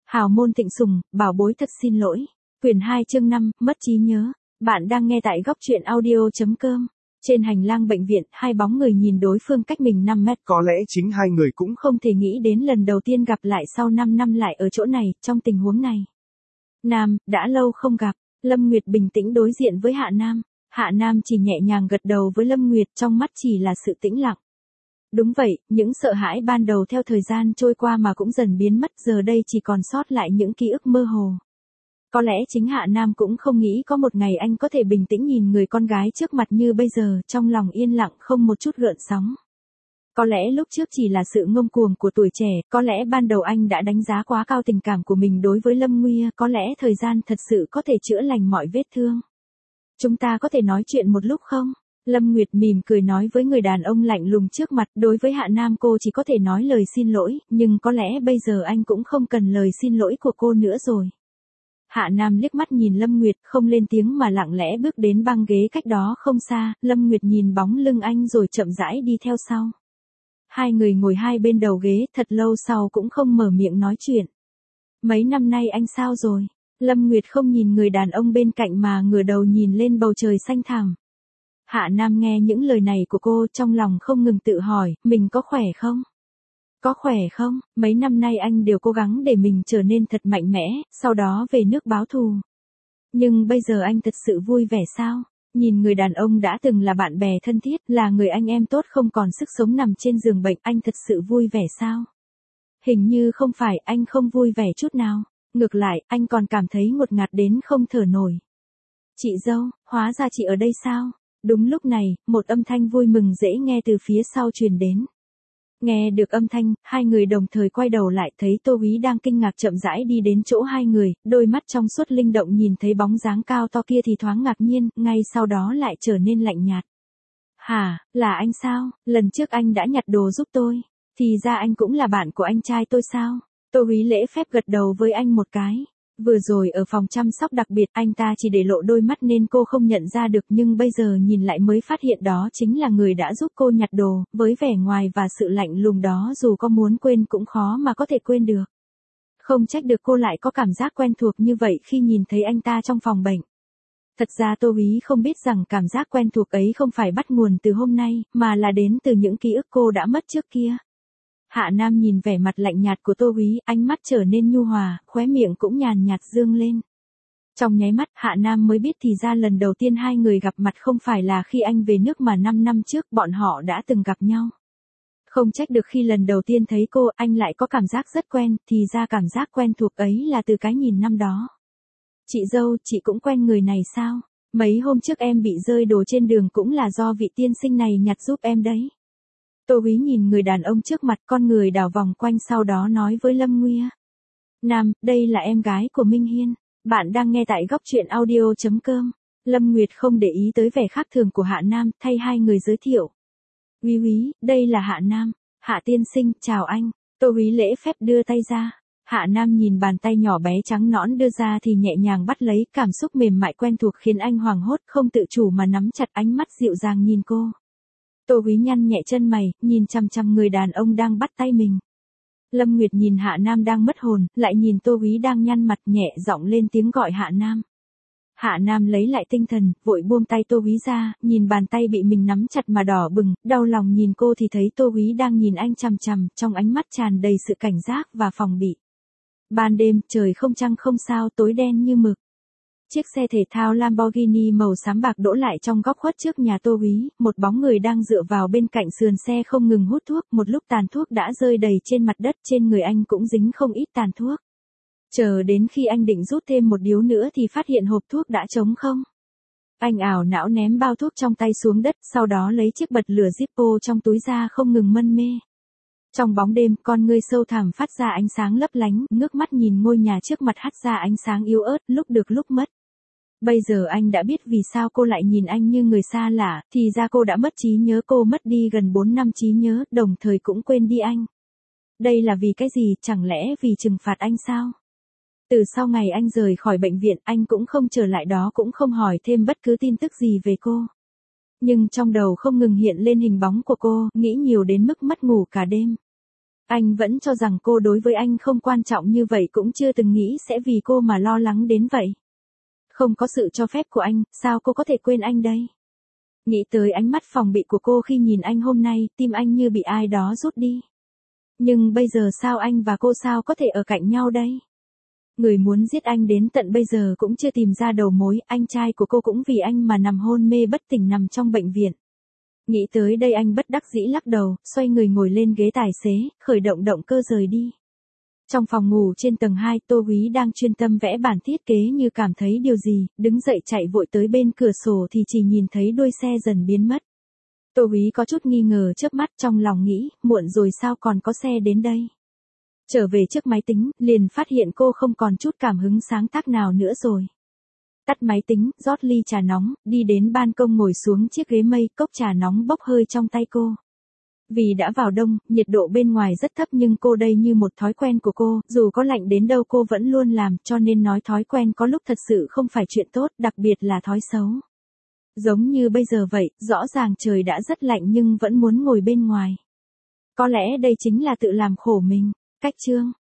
Hào môn Thịnh Sùng, bảo bối thật xin lỗi. Quyển 2 chương 5, mất trí nhớ. Bạn đang nghe tại góc truyện audio.com. Trên hành lang bệnh viện, hai bóng người nhìn đối phương cách mình 5 mét. Có lẽ chính hai người cũng Không thể nghĩ đến lần đầu tiên gặp lại sau 5 năm lại ở chỗ này, trong tình huống này. Nam, đã lâu không gặp. Lâm Nguyệt bình tĩnh đối diện với Hạ Nam. Hạ Nam chỉ nhẹ nhàng gật đầu với Lâm Nguyệt, trong mắt chỉ là sự tĩnh lặng. Đúng vậy, những sợ hãi ban đầu theo thời gian trôi qua mà cũng dần biến mất, giờ đây chỉ còn sót lại những ký ức mơ hồ. Có lẽ chính Hạ Nam cũng không nghĩ có một ngày anh có thể bình tĩnh nhìn người con gái trước mặt như bây giờ, trong lòng yên lặng không một chút gợn sóng. Có lẽ lúc trước chỉ là sự ngông cuồng của tuổi trẻ, có lẽ ban đầu anh đã đánh giá quá cao tình cảm của mình đối với Lâm Nguya, có lẽ thời gian thật sự có thể chữa lành mọi vết thương. Chúng ta có thể nói chuyện một lúc không? Lâm Nguyệt mỉm cười nói với người đàn ông lạnh lùng trước mặt, đối với Hạ Nam cô chỉ có thể nói lời xin lỗi, nhưng có lẽ bây giờ anh cũng không cần lời xin lỗi của cô nữa rồi. Hạ Nam liếc mắt nhìn Lâm Nguyệt, không lên tiếng mà lặng lẽ bước đến băng ghế cách đó không xa, Lâm Nguyệt nhìn bóng lưng anh rồi chậm rãi đi theo sau. Hai người ngồi hai bên đầu ghế, thật lâu sau cũng không mở miệng nói chuyện. Mấy năm nay anh sao rồi? Lâm Nguyệt không nhìn người đàn ông bên cạnh mà ngửa đầu nhìn lên bầu trời xanh thẳm. Hạ Nam nghe những lời này của cô, trong lòng không ngừng tự hỏi, mình có khỏe không? Có khỏe không? Mấy năm nay anh đều cố gắng để mình trở nên thật mạnh mẽ, sau đó về nước báo thù. Nhưng bây giờ anh thật sự vui vẻ sao? Nhìn người đàn ông đã từng là bạn bè thân thiết, là người anh em tốt không còn sức sống nằm trên giường bệnh, anh thật sự vui vẻ sao? Hình như không phải, anh không vui vẻ chút nào. Ngược lại, anh còn cảm thấy ngột ngạt đến không thở nổi. Chị dâu, hóa ra chị ở đây sao? Đúng lúc này, một âm thanh vui mừng dễ nghe từ phía sau truyền đến. Nghe được âm thanh, hai người đồng thời quay đầu lại thấy Tô Úy đang kinh ngạc chậm rãi đi đến chỗ hai người, đôi mắt trong suốt linh động nhìn thấy bóng dáng cao to kia thì thoáng ngạc nhiên, ngay sau đó lại trở nên lạnh nhạt. Hả, là anh sao? Lần trước anh đã nhặt đồ giúp tôi. Thì ra anh cũng là bạn của anh trai tôi sao? Tô Úy lễ phép gật đầu với anh một cái. Vừa rồi ở phòng chăm sóc đặc biệt anh ta chỉ để lộ đôi mắt nên cô không nhận ra được, nhưng bây giờ nhìn lại mới phát hiện đó chính là người đã giúp cô nhặt đồ, với vẻ ngoài và sự lạnh lùng đó dù có muốn quên cũng khó mà có thể quên được. Không trách được cô lại có cảm giác quen thuộc như vậy khi nhìn thấy anh ta trong phòng bệnh. Thật ra Tô Úy không biết rằng cảm giác quen thuộc ấy không phải bắt nguồn từ hôm nay, mà là đến từ những ký ức cô đã mất trước kia. Hạ Nam nhìn vẻ mặt lạnh nhạt của Tô Úy, ánh mắt trở nên nhu hòa, khóe miệng cũng nhàn nhạt dương lên. Trong nháy mắt, Hạ Nam mới biết thì ra lần đầu tiên hai người gặp mặt không phải là khi anh về nước mà 5 năm trước bọn họ đã từng gặp nhau. Không trách được khi lần đầu tiên thấy cô, anh lại có cảm giác rất quen, thì ra cảm giác quen thuộc ấy là từ cái nhìn năm đó. Chị dâu, chị cũng quen người này sao? Mấy hôm trước em bị rơi đồ trên đường cũng là do vị tiên sinh này nhặt giúp em đấy. Tô Úy nhìn người đàn ông trước mặt, con người đảo vòng quanh sau đó nói với Lâm Nguya. Nam, đây là em gái của Minh Hiên. Bạn đang nghe tại góc truyện audio.com. Lâm Nguyệt không để ý tới vẻ khác thường của Hạ Nam, thay hai người giới thiệu. Úy Úy, đây là Hạ Nam. Hạ tiên sinh, chào anh. Tô Úy lễ phép đưa tay ra. Hạ Nam nhìn bàn tay nhỏ bé trắng nõn đưa ra thì nhẹ nhàng bắt lấy, cảm xúc mềm mại quen thuộc khiến anh hoảng hốt, không tự chủ mà nắm chặt, ánh mắt dịu dàng nhìn cô. Tô Úy nhăn nhẹ chân mày, nhìn chằm chằm người đàn ông đang bắt tay mình. Lâm Nguyệt nhìn Hạ Nam đang mất hồn, lại nhìn Tô Úy đang nhăn mặt, nhẹ giọng lên tiếng gọi Hạ Nam. Hạ Nam lấy lại tinh thần, vội buông tay Tô Úy ra, nhìn bàn tay bị mình nắm chặt mà đỏ bừng, đau lòng nhìn cô thì thấy Tô Úy đang nhìn anh chằm chằm, trong ánh mắt tràn đầy sự cảnh giác và phòng bị. Ban đêm, trời không trăng không sao, tối đen như mực. Chiếc xe thể thao Lamborghini màu xám bạc đỗ lại trong góc khuất trước nhà Tô Úy, một bóng người đang dựa vào bên cạnh sườn xe không ngừng hút thuốc, một lúc tàn thuốc đã rơi đầy trên mặt đất, trên người anh cũng dính không ít tàn thuốc. Chờ đến khi anh định rút thêm một điếu nữa thì phát hiện hộp thuốc đã trống không. Anh ảo não ném bao thuốc trong tay xuống đất, sau đó lấy chiếc bật lửa Zippo trong túi ra không ngừng mân mê. Trong bóng đêm, con ngươi sâu thẳm phát ra ánh sáng lấp lánh, ngước mắt nhìn ngôi nhà trước mặt hắt ra ánh sáng yếu ớt, lúc được lúc mất. Bây giờ anh đã biết vì sao cô lại nhìn anh như người xa lạ, thì ra cô đã mất trí nhớ, cô mất đi gần 4 năm trí nhớ, đồng thời cũng quên đi anh. Đây là vì cái gì, chẳng lẽ vì trừng phạt anh sao? Từ sau ngày anh rời khỏi bệnh viện, anh cũng không trở lại đó, cũng không hỏi thêm bất cứ tin tức gì về cô. Nhưng trong đầu không ngừng hiện lên hình bóng của cô, nghĩ nhiều đến mức mất ngủ cả đêm. Anh vẫn cho rằng cô đối với anh không quan trọng như vậy, cũng chưa từng nghĩ sẽ vì cô mà lo lắng đến vậy. Không có sự cho phép của anh, sao cô có thể quên anh đây? Nghĩ tới ánh mắt phòng bị của cô khi nhìn anh hôm nay, tim anh như bị ai đó rút đi. Nhưng bây giờ sao anh và cô sao có thể ở cạnh nhau đây? Người muốn giết anh đến tận bây giờ cũng chưa tìm ra đầu mối, anh trai của cô cũng vì anh mà nằm hôn mê bất tỉnh nằm trong bệnh viện. Nghĩ tới đây anh bất đắc dĩ lắc đầu, xoay người ngồi lên ghế tài xế, khởi động động cơ rời đi. Trong phòng ngủ trên tầng 2, Tô Húy đang chuyên tâm vẽ bản thiết kế như cảm thấy điều gì, đứng dậy chạy vội tới bên cửa sổ thì chỉ nhìn thấy đuôi xe dần biến mất. Tô Húy có chút nghi ngờ chớp mắt, trong lòng nghĩ, muộn rồi sao còn có xe đến đây. Trở về trước máy tính, liền phát hiện cô không còn chút cảm hứng sáng tác nào nữa rồi. Tắt máy tính, rót ly trà nóng, đi đến ban công ngồi xuống chiếc ghế mây, cốc trà nóng bốc hơi trong tay cô. Vì đã vào đông, nhiệt độ bên ngoài rất thấp nhưng cô đây như một thói quen của cô, dù có lạnh đến đâu cô vẫn luôn làm, cho nên nói thói quen có lúc thật sự không phải chuyện tốt, đặc biệt là thói xấu. Giống như bây giờ vậy, rõ ràng trời đã rất lạnh nhưng vẫn muốn ngồi bên ngoài. Có lẽ đây chính là tự làm khổ mình. Cách chương